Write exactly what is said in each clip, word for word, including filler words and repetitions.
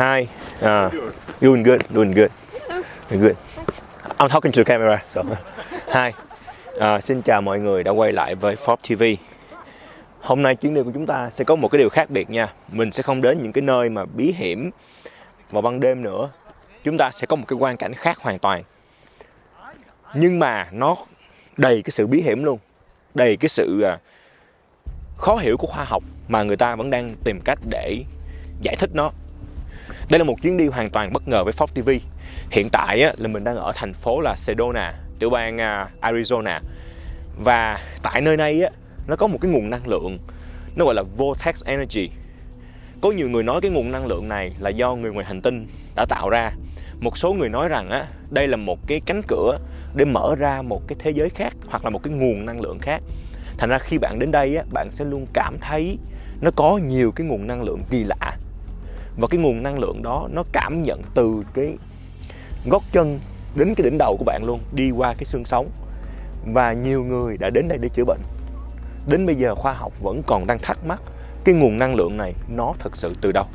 Hi. Uh, doing good. Doing good. Doing good. I'm talking to the camera. So. Hi. Uh, xin chào mọi người đã quay lại với Forbes ti vi. Hôm nay chuyến đi của chúng ta sẽ có một cái điều khác biệt nha. Mình sẽ không đến những cái nơi mà bí hiểm vào ban đêm nữa. Chúng ta sẽ có một cái quang cảnh khác hoàn toàn. Nhưng mà nó đầy cái sự bí hiểm luôn. Đầy cái sự uh, khó hiểu của khoa học mà người ta vẫn đang tìm cách để giải thích nó. Đây là một chuyến đi hoàn toàn bất ngờ với Forbes ti vi. Hiện tại á, là mình đang ở thành phố là Sedona, tiểu bang uh, Arizona. Và tại nơi này á, nó có một cái nguồn năng lượng, nó gọi là Vortex Energy. Có nhiều người nói cái nguồn năng lượng này là do người ngoài hành tinh đã tạo ra. Một số người nói rằng á, đây là một cái cánh cửa để mở ra một cái thế giới khác, hoặc là một cái nguồn năng lượng khác. Thành ra khi bạn đến đây á, bạn sẽ luôn cảm thấy nó có nhiều cái nguồn năng lượng kỳ lạ. Và cái nguồn năng lượng đó nó cảm nhận từ cái gót chân đến cái đỉnh đầu của bạn luôn, đi qua cái xương sống. Và nhiều người đã đến đây để chữa bệnh. Đến bây giờ khoa học vẫn còn đang thắc mắc cái nguồn năng lượng này nó thực sự từ đâu.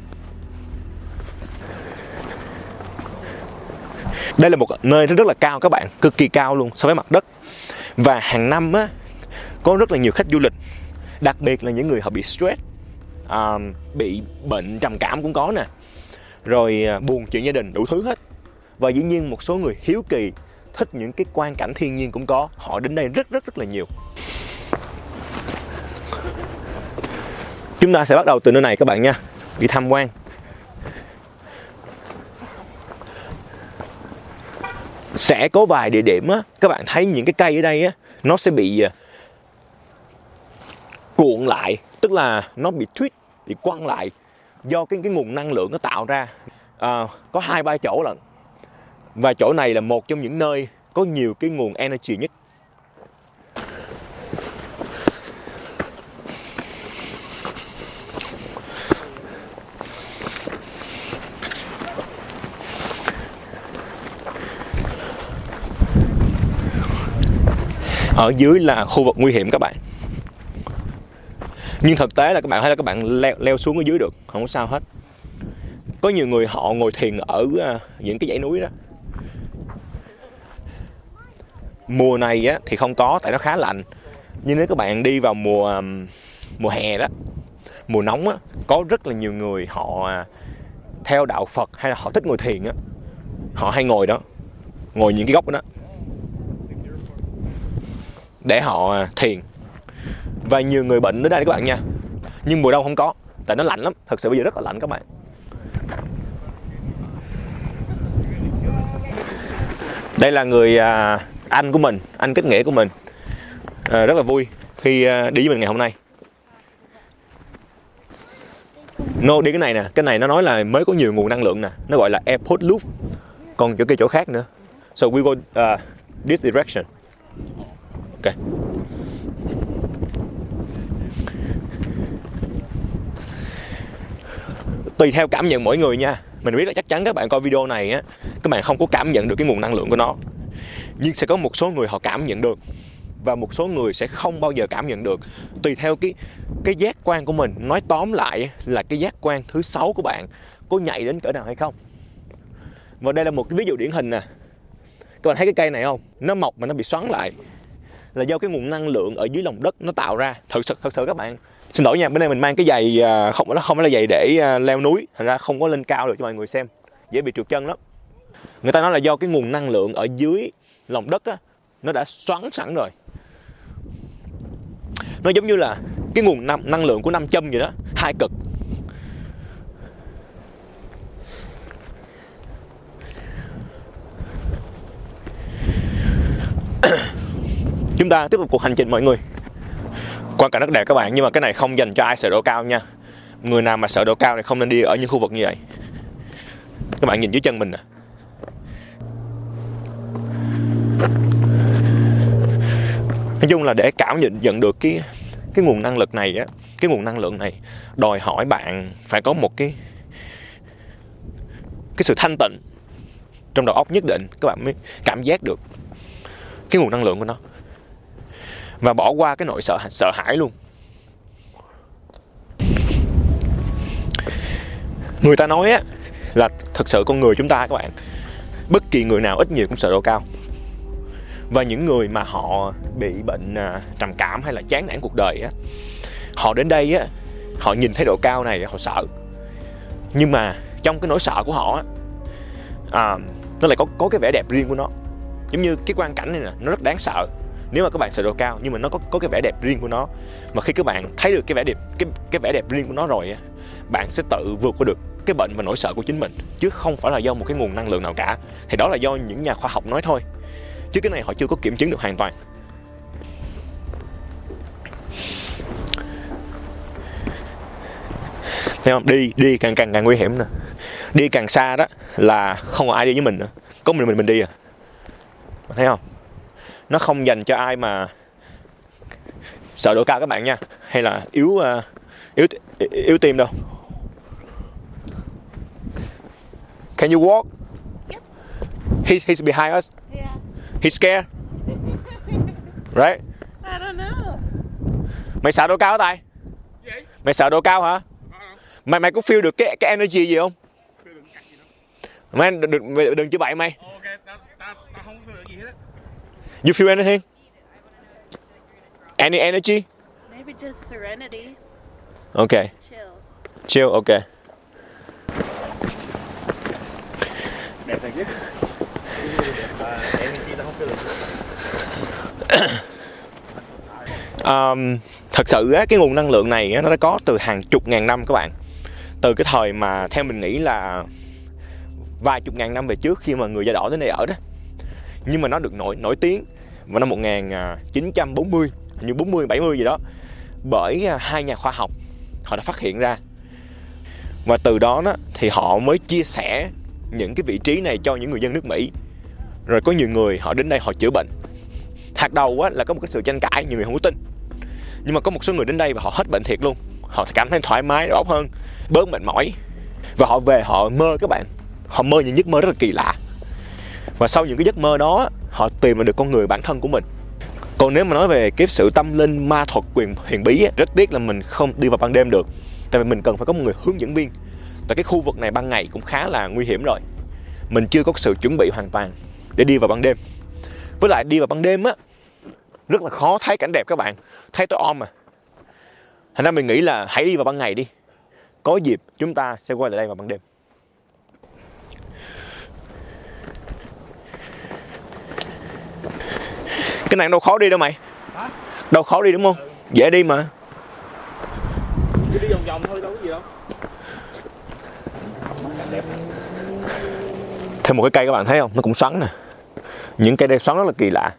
Đây là một nơi rất là cao các bạn, cực kỳ cao luôn so với mặt đất. Và hàng năm á, có rất là nhiều khách du lịch, đặc biệt là những người họ bị stress, à, bị bệnh trầm cảm cũng có nè, rồi à, buồn chuyện gia đình, đủ thứ hết. Và dĩ nhiên một số người hiếu kỳ, thích những cái quang cảnh thiên nhiên cũng có. Họ đến đây rất rất rất là nhiều. Chúng ta sẽ bắt đầu từ nơi này các bạn nha, đi tham quan. Sẽ có vài địa điểm á, các bạn thấy những cái cây ở đây á, nó sẽ bị cuộn lại, tức là nó bị twist, bị quăng lại do cái cái nguồn năng lượng nó tạo ra. À, có hai ba chỗ lận. Và chỗ này là một trong những nơi có nhiều cái nguồn energy nhất. Ở dưới là khu vực nguy hiểm các bạn. Nhưng thực tế là các bạn thấy là các bạn leo, leo xuống ở dưới được, không có sao hết. Có nhiều người họ ngồi thiền ở uh, những cái dãy núi đó. Mùa này á, thì không có, tại nó khá lạnh. Nhưng nếu các bạn đi vào mùa um, mùa hè đó, mùa nóng á, có rất là nhiều người họ uh, theo đạo Phật hay là họ thích ngồi thiền á, họ hay ngồi đó, ngồi những cái góc đó để họ uh, thiền. Và nhiều người bệnh đến đây các bạn nha. Nhưng mùa đông không có, tại nó lạnh lắm. Thật sự bây giờ rất là lạnh các bạn. Đây là người à, anh của mình, anh kết nghĩa của mình. à, Rất là vui khi à, đi với mình ngày hôm nay. No, đi cái này nè. Cái này nó nói là mới có nhiều nguồn năng lượng nè. Nó gọi là airport loop. Còn chỗ kia chỗ khác nữa. So we go uh, this direction. Ok. Tùy theo cảm nhận mỗi người nha. Mình biết là chắc chắn các bạn coi video này á, các bạn không có cảm nhận được cái nguồn năng lượng của nó. Nhưng sẽ có một số người họ cảm nhận được, và một số người sẽ không bao giờ cảm nhận được. Tùy theo cái cái giác quan của mình. Nói tóm lại là cái giác quan thứ sáu của bạn có nhạy đến cỡ nào hay không. Và đây là một cái ví dụ điển hình nè. Các bạn thấy cái cây này không? Nó mọc mà nó bị xoắn lại là do cái nguồn năng lượng ở dưới lòng đất nó tạo ra. Thật sự thật sự các bạn. Xin lỗi nha, bên đây mình mang cái giày không nó không phải là giày để leo núi, thành ra không có lên cao được cho mọi người xem, dễ bị trượt chân lắm. Người ta nói là do cái nguồn năng lượng ở dưới lòng đất á, nó đã xoắn sẵn rồi. Nó giống như là cái nguồn năng, năng lượng của nam châm vậy đó, hai cực. Chúng ta tiếp tục cuộc hành trình mọi người. Quang cảnh rất đẹp các bạn, nhưng mà cái này không dành cho ai sợ độ cao nha. Người nào mà sợ độ cao thì không nên đi ở những khu vực như vậy. Các bạn nhìn dưới chân mình nè. Nói chung là để cảm nhận nhận được cái cái nguồn năng lực này á, cái nguồn năng lượng này đòi hỏi bạn phải có một cái cái sự thanh tịnh trong đầu óc nhất định, các bạn mới cảm giác được cái nguồn năng lượng của nó. Và bỏ qua cái nỗi sợ sợ hãi luôn. Người ta nói á là thực sự con người chúng ta các bạn, bất kỳ người nào ít nhiều cũng sợ độ cao. Và những người mà họ bị bệnh à, trầm cảm hay là chán nản cuộc đời á, họ đến đây á, họ nhìn thấy độ cao này họ sợ. Nhưng mà trong cái nỗi sợ của họ á, à, nó lại có có cái vẻ đẹp riêng của nó. Giống như cái quang cảnh này nè, nó rất đáng sợ nếu mà các bạn sợ độ cao, nhưng mà nó có có cái vẻ đẹp riêng của nó. Mà khi các bạn thấy được cái vẻ đẹp cái cái vẻ đẹp riêng của nó rồi á, bạn sẽ tự vượt qua được cái bệnh và nỗi sợ của chính mình, chứ không phải là do một cái nguồn năng lượng nào cả. Thì đó là do những nhà khoa học nói thôi, chứ cái này họ chưa có kiểm chứng được hoàn toàn. Thấy không? Đi đi càng càng càng nguy hiểm nè. Đi càng xa đó là không có ai đi với mình nữa, có mình mình mình đi à. Thấy không? Nó không dành cho ai mà sợ độ cao các bạn nha, hay là yếu uh, yếu yếu tim đâu. Can you walk? Yep. He, he's behind us. Yeah. He's scared. Right? I don't know. Mày sợ độ cao hả Tài? Gì? Mày sợ độ cao hả? Mày mày có feel được cái cái energy gì không? Feel được cạnh gì đâu. Mày đừng đừng, đừng chửi bậy mày. Ok, ta ta ta không feel được gì hết á. You feel anything? Any energy? Maybe just serenity. Okay. Chill. Chill, okay. Đẹp thật chứ. Energy ta không feel được. Um, thật sự á, cái nguồn năng lượng này á, nó đã có từ hàng chục ngàn năm các bạn. Từ cái thời mà theo mình nghĩ là vài chục ngàn năm về trước, khi mà người da đỏ đến đây ở đó. Nhưng mà nó được nổi nổi tiếng vào năm một nghìn chín trăm bốn mươi, hình như bốn mươi bảy mươi gì đó, bởi hai nhà khoa học. Họ đã phát hiện ra. Và từ đó, đó thì họ mới chia sẻ những cái vị trí này cho những người dân nước Mỹ. Rồi có nhiều người họ đến đây họ chữa bệnh. Hạt đầu á, là có một cái sự tranh cãi, nhiều người không có tin. Nhưng mà có một số người đến đây và họ hết bệnh thiệt luôn. Họ cảm thấy thoải mái, đầu óc hơn, bớt mệt mỏi. Và họ về họ mơ các bạn. Họ mơ những giấc mơ rất là kỳ lạ. Và sau những cái giấc mơ đó, họ tìm được con người bản thân của mình. Còn nếu mà nói về cái sự tâm linh, ma thuật, quyền huyền bí á, rất tiếc là mình không đi vào ban đêm được. Tại vì mình cần phải có một người hướng dẫn viên. Tại cái khu vực này ban ngày cũng khá là nguy hiểm rồi. Mình chưa có sự chuẩn bị hoàn toàn để đi vào ban đêm. Với lại đi vào ban đêm á, rất là khó thấy cảnh đẹp các bạn. Thấy tối om mà. Thành ra mình nghĩ là hãy đi vào ban ngày đi. Có dịp chúng ta sẽ quay lại đây vào ban đêm. Cái này đâu khó đi đâu mày. Hả? Đâu khó đi đúng không? Ừ. Dễ đi mà. Cứ đi vòng vòng thôi, đâu có gì đâu. Đẹp. Thêm một cái cây các bạn thấy không? Nó cũng xoắn nè. Những cây đây xoắn rất là kỳ lạ.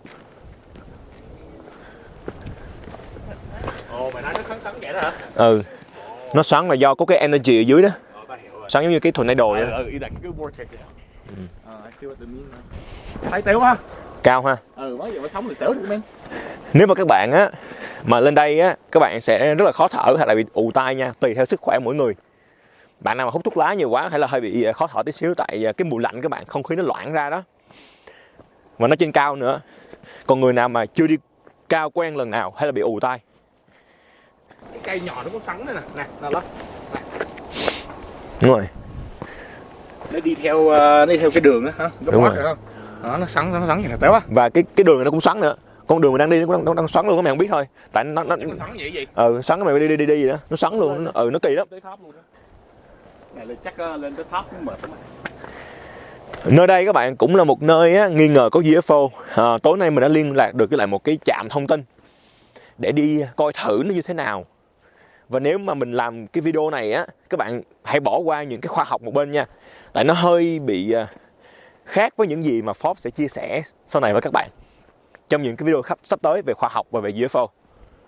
Ồ, mày nói nó xoắn xoắn vậy đó hả? Ừ. Nó xoắn là do có cái energy ở dưới đó. Ờ, ta hiểu rồi. Xoắn giống như cái tornado vậy. Ừ, ừ, y cái vortex vậy đó. Ừ. Ờ, I see what they mean. Thấy téo ha. Cao ha. Ừ, mới giờ mới sống được téo được men. Nếu mà các bạn á mà lên đây á, các bạn sẽ rất là khó thở hay là bị ù tai nha, tùy theo sức khỏe mỗi người. Bạn nào mà hút thuốc lá nhiều quá hay là hơi bị khó thở tí xíu, tại cái mùa lạnh các bạn, không khí nó loãng ra đó. Và nó trên cao nữa. Còn người nào mà chưa đi cao quen lần nào hay là bị ù tai. Cái cây nhỏ nó cũng xoắn đây nè, nè, nè đó. Đúng rồi. Nó đi theo uh, đi theo cái đường á hả? Nó Đúng bó rồi. rồi không? Đó, nó xoắn nó xoắn vậy là téo á. Và cái cái đường này nó cũng xoắn nữa. Con đường mình đang đi nó cũng đang, đang xoắn luôn, các bạn không biết thôi. Tại nó nó nó xoắn vậy gì? Ừ, xoắn cái mày đi đi đi đi gì đó, nó xoắn luôn, nó, ừ nó kỳ lắm. Tới top luôn đó. Này lên chắc uh, lên tới top cũng mệt lắm. Nơi đây các bạn cũng là một nơi á, nghi ngờ có u ép ô. À, tối nay mình đã liên lạc được với lại một cái trạm thông tin để đi coi thử nó như thế nào. Và nếu mà mình làm cái video này á, các bạn hãy bỏ qua những cái khoa học một bên nha. Tại nó hơi bị khác với những gì mà Forbes sẽ chia sẻ sau này với các bạn trong những cái video sắp tới về khoa học và về u ép ô.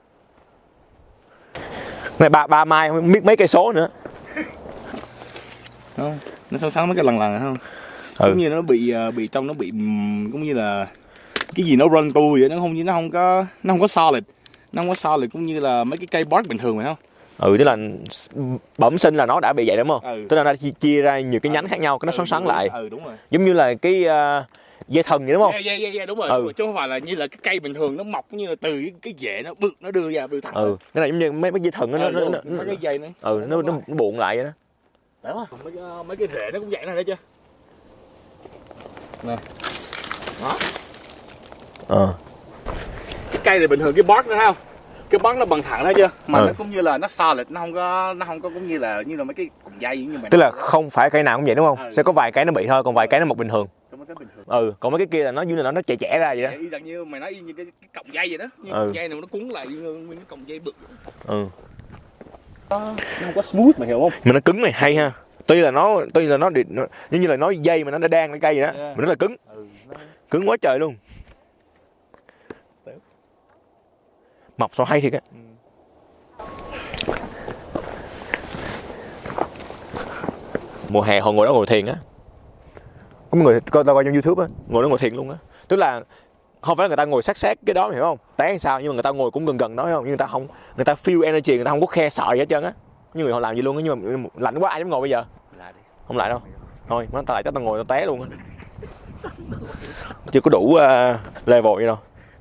Này ba ba mai không biết mấy cây số nữa. Không, nó xoắn xoắn mấy cái lần lần không? Ừ. Cũng như nó bị bị trong nó bị cũng như là cái gì nó run tu vậy, nó không như nó không có nó không có solid. Nó không có solid cũng như là mấy cái cây bark bình thường phải không? Ừ, tức là bẩm sinh là nó đã bị vậy đúng không? Ừ. Tức là nó chia, chia ra nhiều cái nhánh khác nhau, cái nó ừ, xoắn xoắn lại. Ừ, đúng rồi. Giống như là cái uh, dây thần vậy đúng không? Yeah, yeah, yeah, yeah, đúng rồi. Ừ. Đúng rồi. Chứ không phải là như là cái cây bình thường nó mọc như là từ cái, cái rễ nó bự nó đưa ra đưa thẳng. Ừ, cái này giống như mấy cái dây thần đó, ừ, nó nó nó, nó cái dây nữa. ừ, nó nó, nó buồn lại vậy đó. Đó, mấy cái, mấy cái rễ nó cũng vậy này đấy chưa? Nè. Đó. Ờ. Cái cây này bình thường cái bót nữa thấy không? Cái bót nó bằng thẳng thấy chưa? Mà ừ. nó cũng như là nó solid, nó không có nó không có cũng như là như là mấy cái cọng dây như vậy. Tức là không phải cây nào cũng vậy đúng không? Ừ. Sẽ có vài cái nó bị thôi, còn vài cái nó mọc bình thường. Còn mấy cái bình thường. Ừ, còn mấy cái kia là nó như là nó nó trẻ trẻ ra vậy đó. Y như mày nói y như cái, cái cọng dây vậy đó, như ừ. cọng dây này nó cuốn lại như nguyên cái cọng dây bự. Ừ. Nó không có smooth mày hiểu không? Mà nó cứng này hay ha. Tuy là nó tuy là nó, nó như như là nói dây mà nó đã đan cái cây vậy đó, yeah. Mà nó là cứng. Ừ, nó... Cứng quá trời luôn. Mọc sao hay thiệt á. Ừ. Mùa hè họ ngồi đó ngồi thiền á. Có người coi tao coi trong YouTube á, ngồi đó ngồi thiền luôn á. Tức là không phải là người ta ngồi sát sát cái đó hiểu không? Té hay sao nhưng mà người ta ngồi cũng gần gần đó không? Nhưng người ta không, người ta feel energy, người ta không có khe sợ gì hết trơn á. Như người họ làm gì luôn á, nhưng mà lạnh quá ai dám ngồi bây giờ. Không lại đâu. Thôi, nó ta lại chắc tao ngồi tao té luôn á. Chưa có đủ uh, level vậy đâu.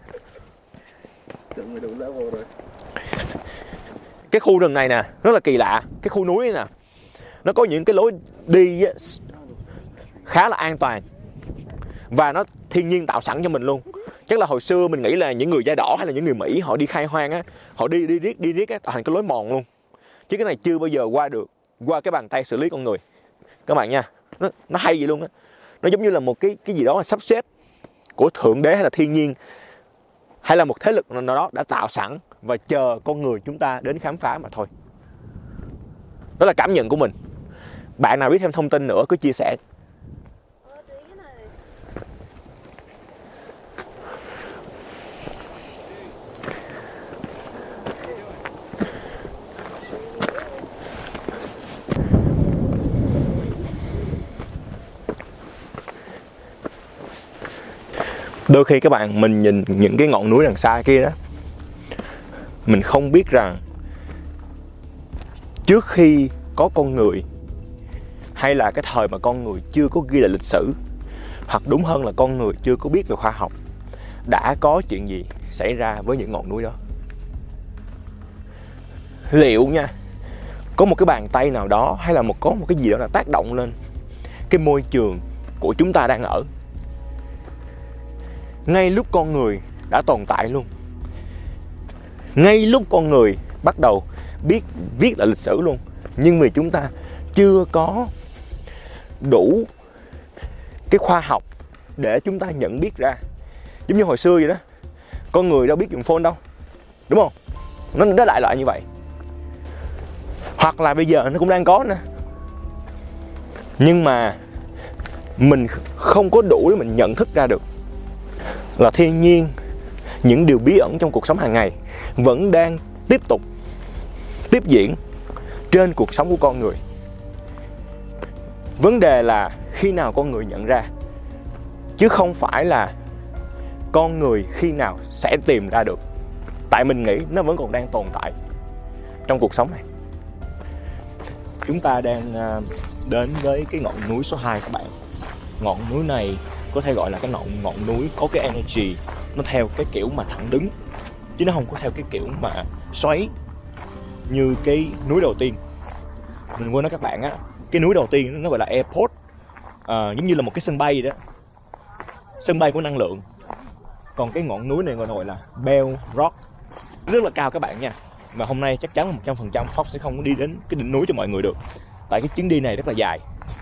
Cái khu rừng này nè rất là kỳ lạ. Cái khu núi này nè nó có những cái lối đi khá là an toàn và nó thiên nhiên tạo sẵn cho mình luôn. Chắc là hồi xưa mình nghĩ là những người da đỏ hay là những người Mỹ họ đi khai hoang á, họ đi đi riết đi riết á tạo thành cái lối mòn luôn. Chứ cái này chưa bao giờ qua được qua cái bàn tay xử lý con người các bạn nha. Nó nó hay vậy luôn á. Nó giống như là một cái cái gì đó là sắp xếp của thượng đế hay là thiên nhiên hay là một thế lực nào đó đã tạo sẵn và chờ con người chúng ta đến khám phá mà thôi. Đó là cảm nhận của mình. Bạn nào biết thêm thông tin nữa cứ chia sẻ. Đôi khi các bạn mình nhìn những cái ngọn núi đằng xa kia đó, mình không biết rằng trước khi có con người hay là cái thời mà con người chưa có ghi lại lịch sử, hoặc đúng hơn là con người chưa có biết về khoa học, đã có chuyện gì xảy ra với những ngọn núi đó. Liệu nha, có một cái bàn tay nào đó hay là một có một cái gì đó là tác động lên cái môi trường của chúng ta đang ở ngay lúc con người đã tồn tại luôn, ngay lúc con người bắt đầu biết viết lại lịch sử luôn, nhưng vì chúng ta chưa có đủ cái khoa học để chúng ta nhận biết ra. Giống như hồi xưa vậy đó, con người đâu biết dùng phone đâu, đúng không? Nó nó lại lại như vậy. Hoặc là bây giờ nó cũng đang có nữa, nhưng mà mình không có đủ để mình nhận thức ra được là thiên nhiên, những điều bí ẩn trong cuộc sống hàng ngày vẫn đang tiếp tục tiếp diễn trên cuộc sống của con người. Vấn đề là khi nào con người nhận ra, chứ không phải là con người khi nào sẽ tìm ra được. Tại mình nghĩ nó vẫn còn đang tồn tại trong cuộc sống này. Chúng ta đang đến với cái ngọn núi số hai các bạn. Ngọn núi này có thể gọi là cái ngọn ngọn núi có cái energy, nó theo cái kiểu mà thẳng đứng, chứ nó không có theo cái kiểu mà xoáy như cái núi đầu tiên. Mình quên nói các bạn á, cái núi đầu tiên nó gọi là airport, à, giống như là một cái sân bay đó, sân bay của năng lượng. Còn cái ngọn núi này gọi là Bell Rock, rất là cao các bạn nha. Và hôm nay chắc chắn là một trăm phần trăm Fox sẽ không có đi đến cái đỉnh núi cho mọi người được, tại cái chuyến đi này rất là dài.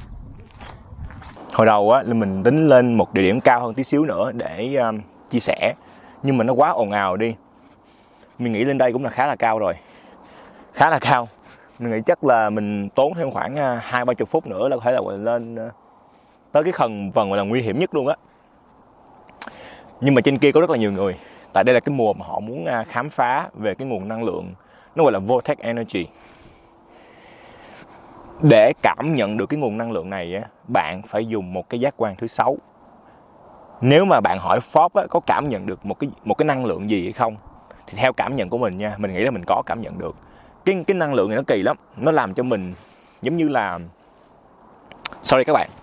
Hồi đầu á là mình tính lên một địa điểm cao hơn tí xíu nữa để um, chia sẻ, nhưng mà nó quá ồn ào đi. Mình nghĩ lên đây cũng là khá là cao rồi, khá là cao. Mình nghĩ chắc là mình tốn thêm khoảng hai ba chục phút nữa là có thể là lên uh, tới cái phần phần gọi là nguy hiểm nhất luôn á. Nhưng mà trên kia có rất là nhiều người, tại đây là cái mùa mà họ muốn uh, khám phá về cái nguồn năng lượng, nó gọi là vortex energy. Để cảm nhận được cái nguồn năng lượng này á, bạn phải dùng một cái giác quan thứ sáu. Nếu mà bạn hỏi Forbes á, có cảm nhận được một cái một cái năng lượng gì hay không, thì theo cảm nhận của mình nha, mình nghĩ là mình có cảm nhận được. Cái cái năng lượng này nó kỳ lắm, nó làm cho mình giống như là, sorry các bạn,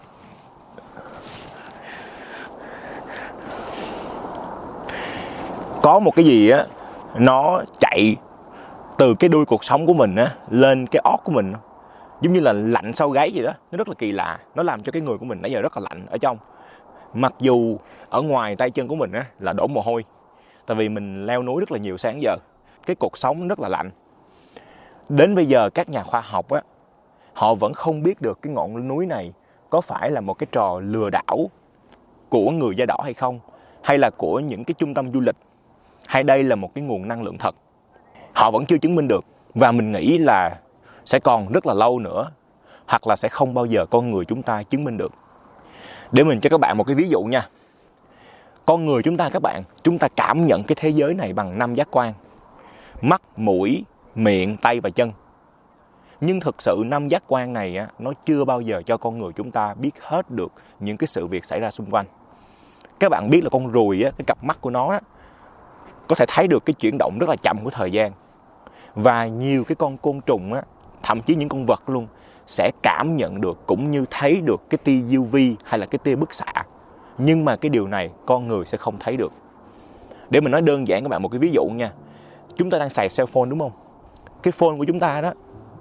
có một cái gì á nó chạy từ cái đuôi cuộc sống của mình á lên cái ót của mình. giống như là lạnh sau gáy vậy đó. Nó rất là kỳ lạ, nó làm cho cái người của mình nãy giờ rất là lạnh ở trong. Mặc dù ở ngoài tay chân của mình á, là đổ mồ hôi, tại vì mình leo núi rất là nhiều sáng giờ. Cái cột sống rất là lạnh. Đến bây giờ các nhà khoa học á, họ vẫn không biết được cái ngọn núi này có phải là một cái trò lừa đảo của người da đỏ hay không, hay là của những cái trung tâm du lịch, hay đây là một cái nguồn năng lượng thật. Họ vẫn chưa chứng minh được. Và mình nghĩ là sẽ còn rất là lâu nữa, hoặc là sẽ không bao giờ con người chúng ta chứng minh được. Để mình cho các bạn một cái ví dụ nha. Con người chúng ta các bạn, chúng ta cảm nhận cái thế giới này bằng năm giác quan: mắt, mũi, miệng, tay và chân. Nhưng thực sự năm giác quan này á, nó chưa bao giờ cho con người chúng ta biết hết được những cái sự việc xảy ra xung quanh. Các bạn biết là con ruồi á, cái cặp mắt của nó á, có thể thấy được cái chuyển động rất là chậm của thời gian. Và nhiều cái con côn trùng á, thậm chí những con vật luôn, sẽ cảm nhận được cũng như thấy được cái tia u vê hay là cái tia bức xạ. Nhưng mà cái điều này con người sẽ không thấy được. Để mình nói đơn giản các bạn một cái ví dụ nha. Chúng ta đang xài cell phone đúng không? Cái phone của chúng ta đó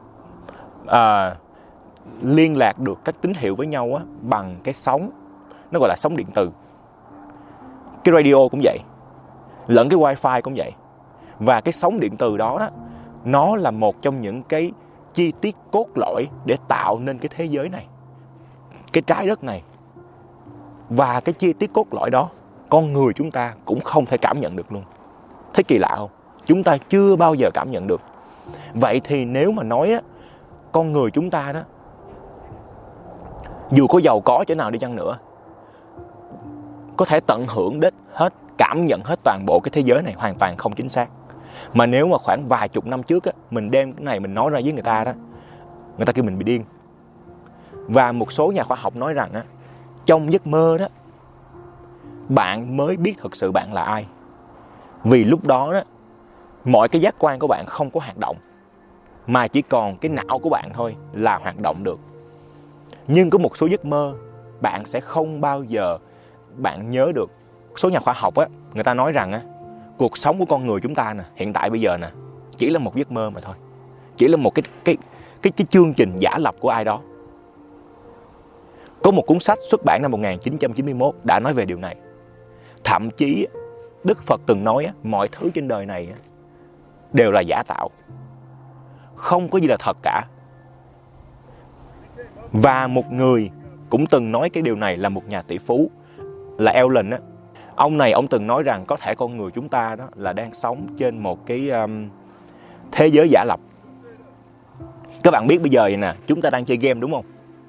à, liên lạc được các tín hiệu với nhau á, bằng cái sóng, nó gọi là sóng điện từ. Cái radio cũng vậy, lẫn cái wifi cũng vậy. Và cái sóng điện từ đó đó, nó là một trong những cái chi tiết cốt lõi để tạo nên cái thế giới này, cái trái đất này. Và cái chi tiết cốt lõi đó, con người chúng ta cũng không thể cảm nhận được luôn. Thấy kỳ lạ không? Chúng ta chưa bao giờ cảm nhận được. Vậy thì nếu mà nói á, con người chúng ta đó, dù có giàu có chỗ nào đi chăng nữa, có thể tận hưởng đến hết, cảm nhận hết toàn bộ cái thế giới này hoàn toàn không chính xác. Mà nếu mà khoảng vài chục năm trước á, mình đem cái này mình nói ra với người ta đó, người ta kêu mình bị điên. Và một số nhà khoa học nói rằng á, trong giấc mơ đó, bạn mới biết thực sự bạn là ai. Vì lúc đó đó, mọi cái giác quan của bạn không có hoạt động, mà chỉ còn cái não của bạn thôi là hoạt động được. Nhưng có một số giấc mơ bạn sẽ không bao giờ bạn nhớ được. Số nhà khoa học á, người ta nói rằng á, cuộc sống của con người chúng ta nè, hiện tại bây giờ nè, chỉ là một giấc mơ mà thôi. Chỉ là một cái cái cái cái chương trình giả lập của ai đó. Có một cuốn sách xuất bản năm một nghìn chín trăm chín mươi mốt đã nói về điều này. Thậm chí Đức Phật từng nói á, mọi thứ trên đời này á, đều là giả tạo, không có gì là thật cả. Và một người cũng từng nói cái điều này là một nhà tỷ phú, là Elon á. Ông này ông từng nói rằng có thể con người chúng ta đó là đang sống trên một cái um, thế giới giả lập. Các bạn biết bây giờ vậy nè, chúng ta đang chơi game đúng không?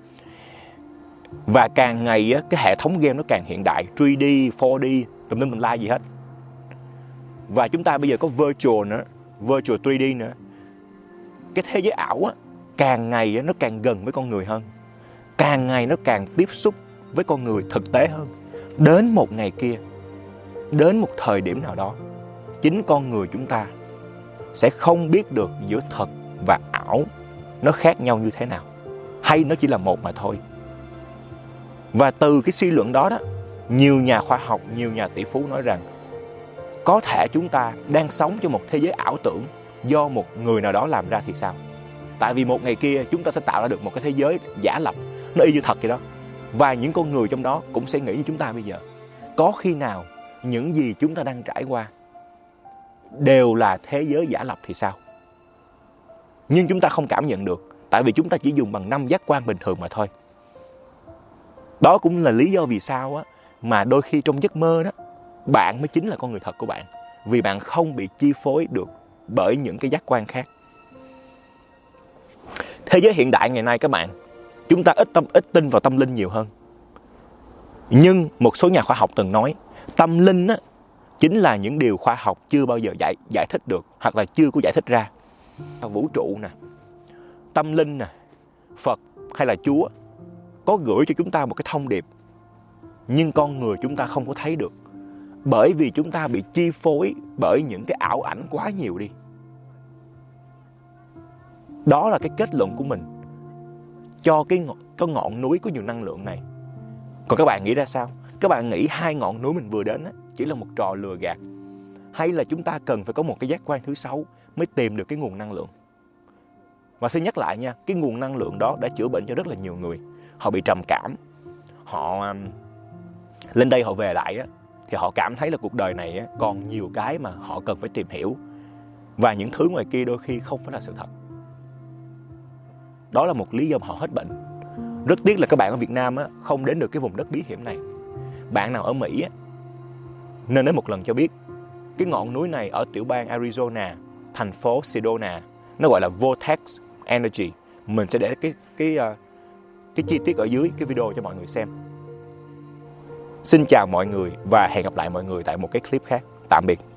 Và càng ngày á, cái hệ thống game nó càng hiện đại, ba D, bốn D, tùm lum tùm la gì hết. Và chúng ta bây giờ có virtual nữa, virtual ba D nữa. Cái thế giới ảo á, càng ngày á, nó càng gần với con người hơn. Càng ngày nó càng tiếp xúc với con người thực tế hơn. Đến một ngày kia, đến một thời điểm nào đó, chính con người chúng ta sẽ không biết được giữa thật và ảo nó khác nhau như thế nào, hay nó chỉ là một mà thôi. Và từ cái suy luận đó đó, nhiều nhà khoa học, nhiều nhà tỷ phú nói rằng có thể chúng ta đang sống trong một thế giới ảo tưởng do một người nào đó làm ra thì sao? Tại vì một ngày kia chúng ta sẽ tạo ra được một cái thế giới giả lập, nó y như thật vậy đó. Và những con người trong đó cũng sẽ nghĩ như chúng ta bây giờ. Có khi nào những gì chúng ta đang trải qua đều là thế giới giả lập thì sao? Nhưng chúng ta không cảm nhận được, tại vì chúng ta chỉ dùng bằng năm giác quan bình thường mà thôi. Đó cũng là lý do vì sao á, mà đôi khi trong giấc mơ đó, bạn mới chính là con người thật của bạn. Vì bạn không bị chi phối được bởi những cái giác quan khác. Thế giới hiện đại ngày nay các bạn, chúng ta ít tâm ít tin vào tâm linh nhiều hơn. Nhưng một số nhà khoa học từng nói, tâm linh á, chính là những điều khoa học chưa bao giờ giải, giải thích được, hoặc là chưa có giải thích ra. Vũ trụ nè, tâm linh nè, Phật hay là Chúa có gửi cho chúng ta một cái thông điệp, nhưng con người chúng ta không có thấy được, bởi vì chúng ta bị chi phối bởi những cái ảo ảnh quá nhiều đi. Đó là cái kết luận của mình cho cái, cái ngọn núi có nhiều năng lượng này. Còn các bạn nghĩ ra sao? Các bạn nghĩ hai ngọn núi mình vừa đến á, chỉ là một trò lừa gạt, hay là chúng ta cần phải có một cái giác quan thứ sáu mới tìm được cái nguồn năng lượng? Và xin nhắc lại nha, cái nguồn năng lượng đó đã chữa bệnh cho rất là nhiều người. Họ bị trầm cảm, họ um, lên đây họ về lại á, thì họ cảm thấy là cuộc đời này á, còn nhiều cái mà họ cần phải tìm hiểu. Và những thứ ngoài kia đôi khi không phải là sự thật. Đó là một lý do mà họ hết bệnh. Rất tiếc là các bạn ở Việt Nam á, không đến được cái vùng đất bí hiểm này. Bạn nào ở Mỹ á, nên đến một lần cho biết. Cái ngọn núi này ở tiểu bang Arizona, thành phố Sedona, nó gọi là Vortex Energy. Mình sẽ để cái, cái, cái, cái chi tiết ở dưới cái video cho mọi người xem. Xin chào mọi người và hẹn gặp lại mọi người tại một cái clip khác. Tạm biệt.